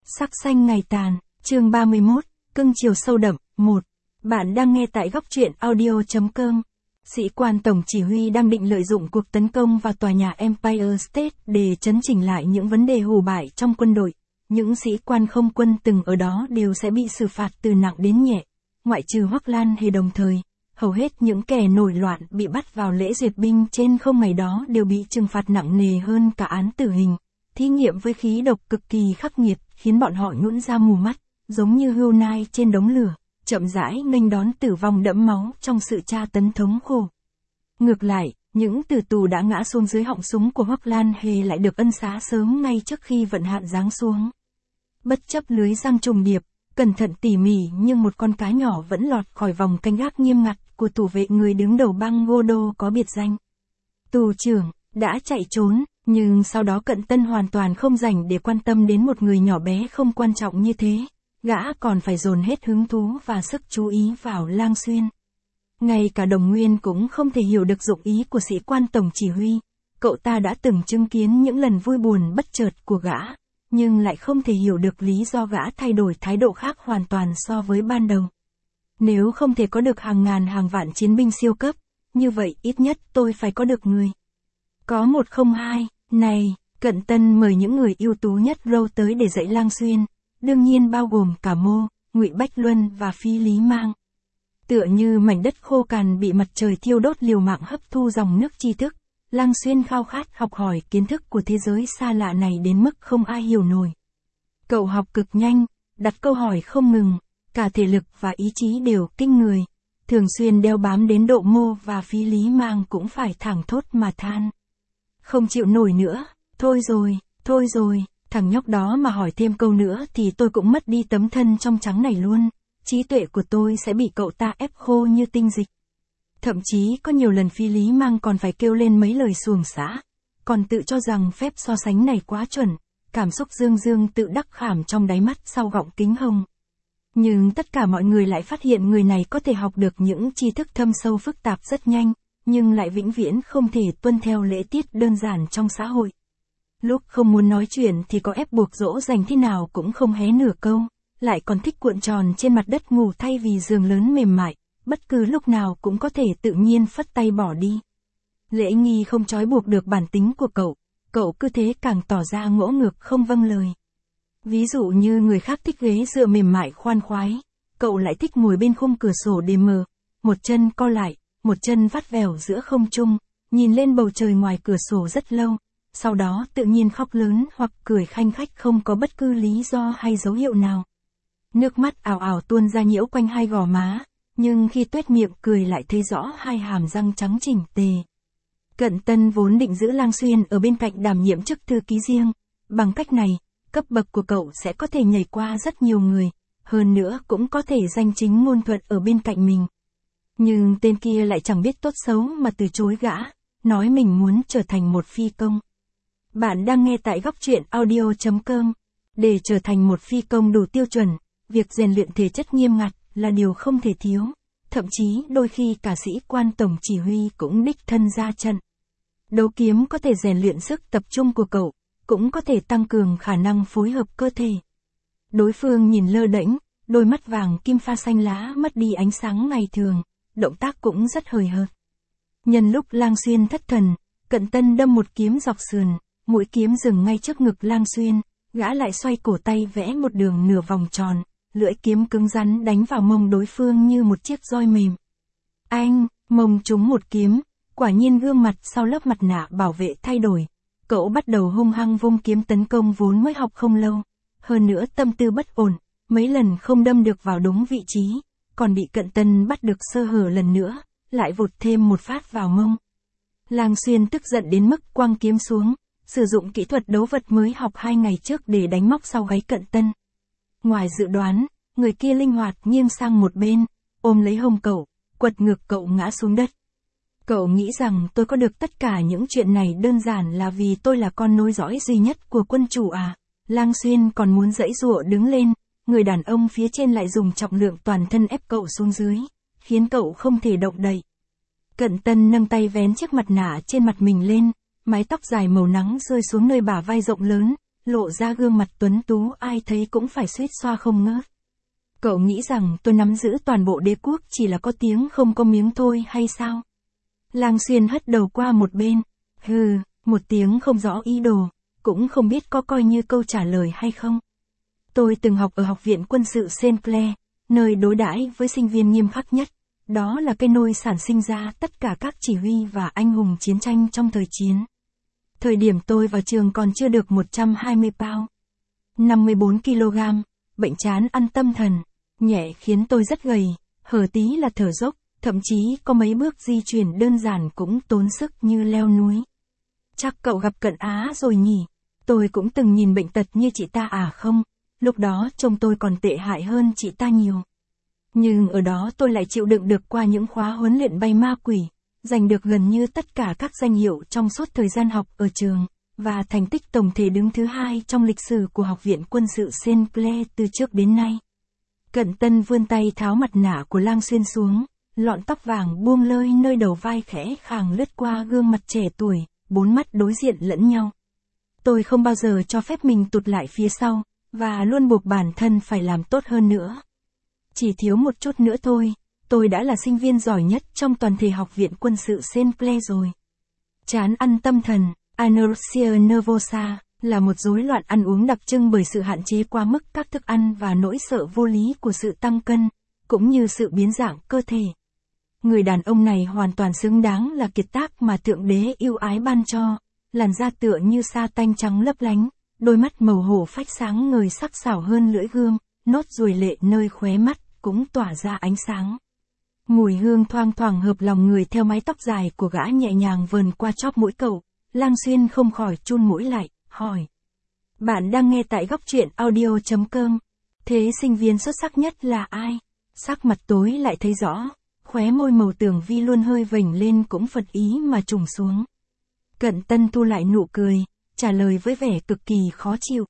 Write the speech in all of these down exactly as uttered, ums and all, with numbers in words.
Sắc xanh ngày tàn, chương ba mươi mốt, cưng chiều sâu đậm, một. Bạn đang nghe tại góc truyện audio chấm com. Sĩ quan tổng chỉ huy đang định lợi dụng cuộc tấn công vào tòa nhà Empire State để chấn chỉnh lại những vấn đề hù bại trong quân đội. Những sĩ quan không quân từng ở đó đều sẽ bị xử phạt từ nặng đến nhẹ, ngoại trừ Hoắc Lan Hề. Đồng thời, hầu hết những kẻ nổi loạn bị bắt vào lễ duyệt binh trên không ngày đó đều bị trừng phạt nặng nề hơn cả án tử hình. Thí nghiệm với khí độc cực kỳ khắc nghiệt khiến bọn họ nhũn ra mù mắt, giống như hươu nai trên đống lửa, chậm rãi nghênh đón tử vong đẫm máu trong sự tra tấn thống khổ. Ngược lại, những tử tù đã ngã xuống dưới họng súng của Hoắc Lan Hề lại được ân xá sớm ngay trước khi vận hạn giáng xuống. Bất chấp lưới răng trùng điệp, cẩn thận tỉ mỉ nhưng một con cá nhỏ vẫn lọt khỏi vòng canh gác nghiêm ngặt của thủ vệ người đứng đầu bang Godo có biệt danh. Tù trưởng đã chạy trốn, nhưng sau đó Cận Tân hoàn toàn không rảnh để quan tâm đến một người nhỏ bé không quan trọng như thế. Gã còn phải dồn hết hứng thú và sức chú ý vào Lang Xuyên. Ngay cả Đồng Nguyên cũng không thể hiểu được dụng ý của sĩ quan tổng chỉ huy. Cậu ta đã từng chứng kiến những lần vui buồn bất chợt của gã, nhưng lại không thể hiểu được lý do gã thay đổi thái độ khác hoàn toàn so với ban đầu. Nếu không thể có được hàng ngàn hàng vạn chiến binh siêu cấp, như vậy ít nhất tôi phải có được người. Có một không hai, này, Cận Tân mời những người ưu tú nhất Râu tới để dạy Lang Xuyên, đương nhiên bao gồm cả Mô, Ngụy Bách Luân và Phi Lý Mang. Tựa như mảnh đất khô cằn bị mặt trời thiêu đốt liều mạng hấp thu dòng nước tri thức, Lang Xuyên khao khát học hỏi kiến thức của thế giới xa lạ này đến mức không ai hiểu nổi. Cậu học cực nhanh, đặt câu hỏi không ngừng, cả thể lực và ý chí đều kinh người, thường xuyên đeo bám đến độ Mô và Phi Lý Mang cũng phải thẳng thốt mà than. Không chịu nổi nữa, thôi rồi, thôi rồi, thằng nhóc đó mà hỏi thêm câu nữa thì tôi cũng mất đi tấm thân trong trắng này luôn, trí tuệ của tôi sẽ bị cậu ta ép khô như tinh dịch. Thậm chí có nhiều lần Phi Lý Mang còn phải kêu lên mấy lời xuồng xã, còn tự cho rằng phép so sánh này quá chuẩn, cảm xúc dương dương tự đắc khảm trong đáy mắt sau gọng kính hồng. Nhưng tất cả mọi người lại phát hiện người này có thể học được những tri thức thâm sâu phức tạp rất nhanh, nhưng lại vĩnh viễn không thể tuân theo lễ tiết đơn giản trong xã hội. Lúc không muốn nói chuyện thì có ép buộc dỗ dành thế nào cũng không hé nửa câu, lại còn thích cuộn tròn trên mặt đất ngủ thay vì giường lớn mềm mại, bất cứ lúc nào cũng có thể tự nhiên phất tay bỏ đi. Lễ nghi không trói buộc được bản tính của cậu, cậu cứ thế càng tỏ ra ngỗ ngược không vâng lời. Ví dụ như người khác thích ghế dựa mềm mại khoan khoái, cậu lại thích ngồi bên khung cửa sổ để mờ, một chân co lại, một chân vắt vẻo giữa không trung, nhìn lên bầu trời ngoài cửa sổ rất lâu, sau đó tự nhiên khóc lớn hoặc cười khanh khách không có bất cứ lý do hay dấu hiệu nào. Nước mắt ào ào tuôn ra nhiễu quanh hai gò má, nhưng khi tuét miệng cười lại thấy rõ hai hàm răng trắng chỉnh tề. Cận Tân vốn định giữ Lang Xuyên ở bên cạnh đảm nhiệm chức thư ký riêng, bằng cách này, cấp bậc của cậu sẽ có thể nhảy qua rất nhiều người, hơn nữa cũng có thể danh chính ngôn thuận ở bên cạnh mình. Nhưng tên kia lại chẳng biết tốt xấu mà từ chối gã, nói mình muốn trở thành một phi công. Bạn đang nghe tại góc truyện audio chấm com. Để trở thành một phi công đủ tiêu chuẩn, việc rèn luyện thể chất nghiêm ngặt là điều không thể thiếu, thậm chí đôi khi cả sĩ quan tổng chỉ huy cũng đích thân ra trận. Đấu kiếm có thể rèn luyện sức tập trung của cậu, cũng có thể tăng cường khả năng phối hợp cơ thể. Đối phương nhìn lơ đễnh, đôi mắt vàng kim pha xanh lá mất đi ánh sáng ngày thường, động tác cũng rất hời hợt. Nhân lúc Lang Xuyên thất thần, Cận Tân đâm một kiếm dọc sườn, mũi kiếm dừng ngay trước ngực Lang Xuyên, gã lại xoay cổ tay vẽ một đường nửa vòng tròn, lưỡi kiếm cứng rắn đánh vào mông đối phương như một chiếc roi mềm. Anh, mông trúng một kiếm, quả nhiên gương mặt sau lớp mặt nạ bảo vệ thay đổi. Cậu bắt đầu hung hăng vung kiếm tấn công vốn mới học không lâu. Hơn nữa tâm tư bất ổn, mấy lần không đâm được vào đúng vị trí, còn bị Cận Tân bắt được sơ hở lần nữa, lại vụt thêm một phát vào mông. Lang Xuyên tức giận đến mức quăng kiếm xuống, sử dụng kỹ thuật đấu vật mới học hai ngày trước để đánh móc sau gáy Cận Tân. Ngoài dự đoán, người kia linh hoạt nghiêng sang một bên, ôm lấy hông cậu, quật ngược cậu ngã xuống đất. Cậu nghĩ rằng tôi có được tất cả những chuyện này đơn giản là vì tôi là con nối dõi duy nhất của quân chủ à? Lang Xuyên còn muốn giãy giụa đứng lên, người đàn ông phía trên lại dùng trọng lượng toàn thân ép cậu xuống dưới, khiến cậu không thể động đậy. Cận Tân nâng tay vén chiếc mặt nạ trên mặt mình lên, mái tóc dài màu nắng rơi xuống nơi bả vai rộng lớn, lộ ra gương mặt tuấn tú ai thấy cũng phải suýt xoa không ngớt. Cậu nghĩ rằng tôi nắm giữ toàn bộ đế quốc chỉ là có tiếng không có miếng thôi hay sao? Lang Xuyên hất đầu qua một bên. Hừ, một tiếng không rõ ý đồ, cũng không biết có coi như câu trả lời hay không. Tôi từng học ở Học viện Quân sự Saint Clair, nơi đối đãi với sinh viên nghiêm khắc nhất. Đó là cái nôi sản sinh ra tất cả các chỉ huy và anh hùng chiến tranh trong thời chiến. Thời điểm tôi vào trường còn chưa được một trăm hai mươi pound, năm mươi bốn ki lô gam, bệnh chán ăn tâm thần, nhẹ khiến tôi rất gầy, hở tí là thở dốc, thậm chí có mấy bước di chuyển đơn giản cũng tốn sức như leo núi. Chắc cậu gặp Cận Á rồi nhỉ? Tôi cũng từng nhìn bệnh tật như chị ta à không? Lúc đó trông tôi còn tệ hại hơn chị ta nhiều. Nhưng ở đó tôi lại chịu đựng được qua những khóa huấn luyện bay ma quỷ, giành được gần như tất cả các danh hiệu trong suốt thời gian học ở trường, và thành tích tổng thể đứng thứ hai trong lịch sử của Học viện Quân sự Saint Clair từ trước đến nay. Cận Tân vươn tay tháo mặt nạ của Lang Xuyên xuống, lọn tóc vàng buông lơi nơi đầu vai khẽ khàng lướt qua gương mặt trẻ tuổi, bốn mắt đối diện lẫn nhau. Tôi không bao giờ cho phép mình tụt lại phía sau, và luôn buộc bản thân phải làm tốt hơn nữa. Chỉ thiếu một chút nữa thôi, tôi đã là sinh viên giỏi nhất trong toàn thể Học viện Quân sự Saint Clair rồi. Chán ăn tâm thần, anorexia nervosa, là một rối loạn ăn uống đặc trưng bởi sự hạn chế quá mức các thức ăn và nỗi sợ vô lý của sự tăng cân, cũng như sự biến dạng cơ thể. Người đàn ông này hoàn toàn xứng đáng là kiệt tác mà Thượng Đế yêu ái ban cho, làn da tựa như sa tanh trắng lấp lánh, đôi mắt màu hổ phách sáng ngời sắc sảo hơn lưỡi gươm, nốt ruồi lệ nơi khóe mắt cũng tỏa ra ánh sáng. Mùi hương thoang thoảng hợp lòng người theo mái tóc dài của gã nhẹ nhàng vờn qua chóp mũi cậu. Lang Xuyên không khỏi chun mũi lại, hỏi. Bạn đang nghe tại góc truyện audio chấm com. Thế sinh viên xuất sắc nhất là ai? Sắc mặt tối lại thấy rõ, khóe môi màu tường vi luôn hơi vểnh lên cũng phật ý mà trùng xuống. Cận Tân thu lại nụ cười, trả lời với vẻ cực kỳ khó chịu.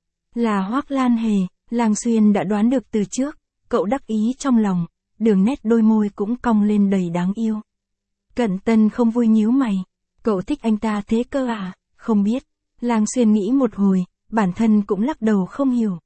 Là Hoắc Lan Hề. Lang Xuyên đã đoán được từ trước, cậu đắc ý trong lòng, đường nét đôi môi cũng cong lên đầy đáng yêu. Cận Tân không vui nhíu mày. Cậu thích anh ta thế cơ à? Không biết. Lang Xuyên nghĩ một hồi, bản thân cũng lắc đầu không hiểu.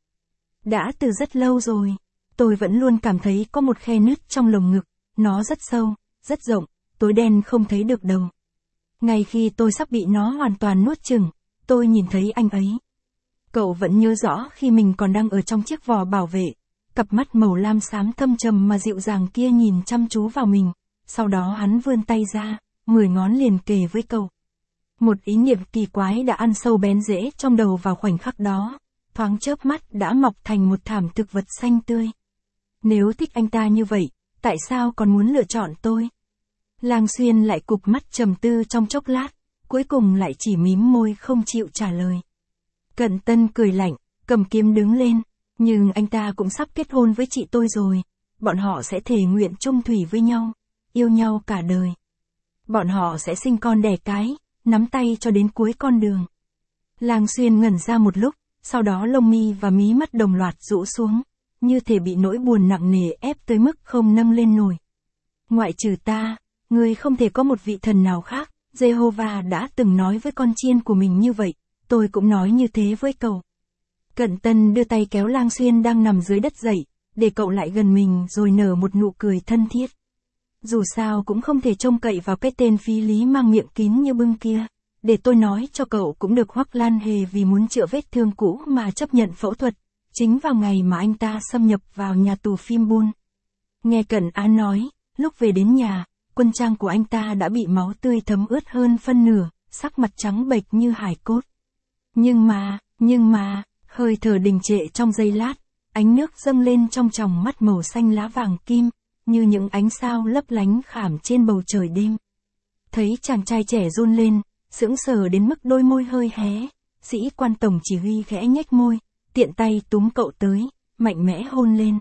Đã từ rất lâu rồi, tôi vẫn luôn cảm thấy có một khe nứt trong lồng ngực, nó rất sâu, rất rộng, tối đen không thấy được đầu. Ngay khi tôi sắp bị nó hoàn toàn nuốt chửng, tôi nhìn thấy anh ấy. Cậu vẫn nhớ rõ khi mình còn đang ở trong chiếc vò bảo vệ, cặp mắt màu lam xám thâm trầm mà dịu dàng kia nhìn chăm chú vào mình, sau đó hắn vươn tay ra, mười ngón liền kề với cậu. Một ý niệm kỳ quái đã ăn sâu bén rễ trong đầu vào khoảnh khắc đó, thoáng chớp mắt đã mọc thành một thảm thực vật xanh tươi. Nếu thích anh ta như vậy, tại sao còn muốn lựa chọn tôi? Lang Xuyên lại cụp mắt trầm tư trong chốc lát, cuối cùng lại chỉ mím môi không chịu trả lời. Cận Tân cười lạnh, cầm kiếm đứng lên, nhưng anh ta cũng sắp kết hôn với chị tôi rồi, bọn họ sẽ thề nguyện chung thủy với nhau, yêu nhau cả đời. Bọn họ sẽ sinh con đẻ cái, nắm tay cho đến cuối con đường. Lang Xuyên ngẩn ra một lúc, sau đó lông mi và mí mắt đồng loạt rũ xuống, như thể bị nỗi buồn nặng nề ép tới mức không nâng lên nổi. Ngoại trừ ta, ngươi không thể có một vị thần nào khác, Jehovah đã từng nói với con chiên của mình như vậy, tôi cũng nói như thế với cậu. Cận Tân đưa tay kéo Lang Xuyên đang nằm dưới đất dậy, để cậu lại gần mình rồi nở một nụ cười thân thiết. Dù sao cũng không thể trông cậy vào cái tên phí lý mang miệng kín như bưng kia. Để tôi nói cho cậu cũng được, Hoắc Lan Hề vì muốn chữa vết thương cũ mà chấp nhận phẫu thuật, chính vào ngày mà anh ta xâm nhập vào nhà tù Phim Bun. Nghe Cận Á nói, lúc về đến nhà, quân trang của anh ta đã bị máu tươi thấm ướt hơn phân nửa, sắc mặt trắng bệch như hài cốt. Nhưng mà, nhưng mà, hơi thở đình trệ trong giây lát, ánh nước dâng lên trong tròng mắt màu xanh lá vàng kim, như những ánh sao lấp lánh khảm trên bầu trời đêm. Thấy chàng trai trẻ run lên, sững sờ đến mức đôi môi hơi hé, sĩ quan tổng chỉ huy khẽ nhếch môi, tiện tay túm cậu tới, mạnh mẽ hôn lên.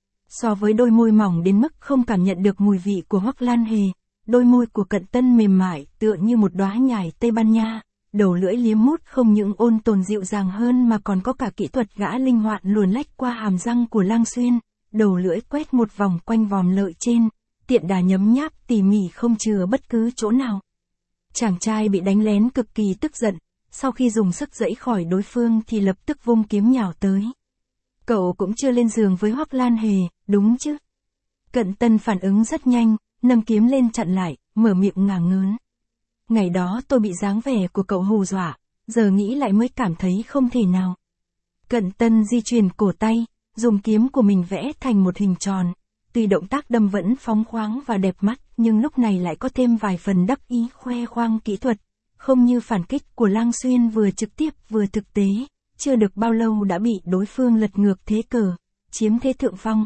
So với đôi môi mỏng đến mức không cảm nhận được mùi vị của Hoắc Lan Hề, đôi môi của Cận Tân mềm mại tựa như một đóa nhài Tây Ban Nha, đầu lưỡi liếm mút không những ôn tồn dịu dàng hơn mà còn có cả kỹ thuật gã linh hoạt luồn lách qua hàm răng của Lang Xuyên, đầu lưỡi quét một vòng quanh vòm lợi trên, tiện đà nhấm nháp tỉ mỉ không chừa bất cứ chỗ nào. Chàng trai bị đánh lén cực kỳ tức giận, sau khi dùng sức giãy khỏi đối phương thì lập tức vung kiếm nhào tới. Cậu cũng chưa lên giường với Hoắc Lan Hề, đúng chứ? Cận Tân phản ứng rất nhanh, nâng kiếm lên chặn lại, mở miệng ngả ngớn. Ngày đó tôi bị dáng vẻ của cậu hù dọa, giờ nghĩ lại mới cảm thấy không thể nào. Cận Tân di chuyển cổ tay, dùng kiếm của mình vẽ thành một hình tròn. Tuy động tác đâm vẫn phóng khoáng và đẹp mắt, nhưng lúc này lại có thêm vài phần đắc ý khoe khoang kỹ thuật. Không như phản kích của Lang Xuyên vừa trực tiếp vừa thực tế, chưa được bao lâu đã bị đối phương lật ngược thế cờ, chiếm thế thượng phong.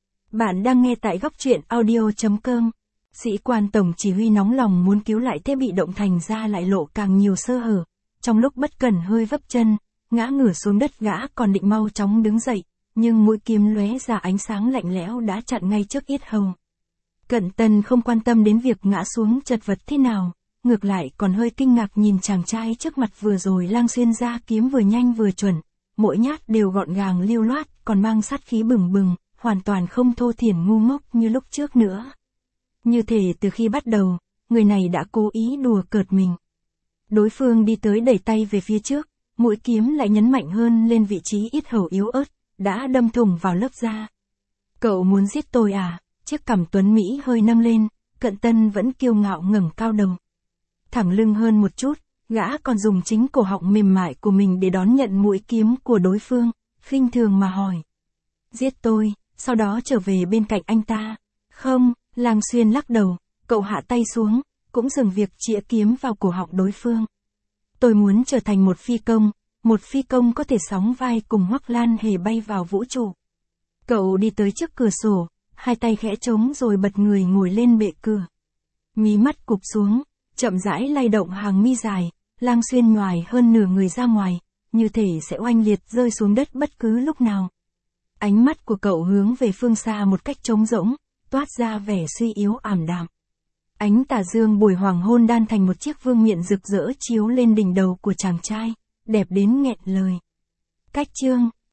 Bạn đang nghe tại góc truyện audio chấm com. Sĩ quan tổng chỉ huy nóng lòng muốn cứu lại thế bị động thành ra lại lộ càng nhiều sơ hở. Trong lúc bất cẩn hơi vấp chân, ngã ngửa xuống đất gã còn định mau chóng đứng dậy, nhưng mũi kiếm lóe ra ánh sáng lạnh lẽo đã chặn ngay trước yết hầu. Cận Tân không quan tâm đến việc ngã xuống chật vật thế nào, ngược lại còn hơi kinh ngạc nhìn chàng trai trước mặt vừa rồi Lang Xuyên ra kiếm vừa nhanh vừa chuẩn, mỗi nhát đều gọn gàng lưu loát, còn mang sát khí bừng bừng, hoàn toàn không thô thiển ngu ngốc như lúc trước nữa. Như thể từ khi bắt đầu, người này đã cố ý đùa cợt mình. Đối phương đi tới đẩy tay về phía trước, mũi kiếm lại nhấn mạnh hơn lên vị trí yết hầu yếu ớt, đã đâm thủng vào lớp da. Cậu muốn giết tôi à? Chiếc cằm tuấn Mỹ hơi nâng lên, Cận Tân vẫn kiêu ngạo ngẩng cao đầu. Thẳng lưng hơn một chút, gã còn dùng chính cổ họng mềm mại của mình để đón nhận mũi kiếm của đối phương, khinh thường mà hỏi. Giết tôi, sau đó trở về bên cạnh anh ta. Không, Lang Xuyên lắc đầu, cậu hạ tay xuống, cũng dừng việc chĩa kiếm vào cổ họng đối phương. Tôi muốn trở thành một phi công, một phi công có thể sóng vai cùng Hoắc Lan Hề bay vào vũ trụ. Cậu đi tới trước cửa sổ, hai tay khẽ trống rồi bật người ngồi lên bệ cửa. Mí mắt cụp xuống, chậm rãi lay động hàng mi dài, Lang Xuyên nhoài hơn nửa người ra ngoài, như thể sẽ oanh liệt rơi xuống đất bất cứ lúc nào. Ánh mắt của cậu hướng về phương xa một cách trống rỗng, toát ra vẻ suy yếu ảm đạm. Ánh tà dương buổi hoàng hôn đan thành một chiếc vương miện rực rỡ chiếu lên đỉnh đầu của chàng trai, đẹp đến nghẹn lời. Cách chương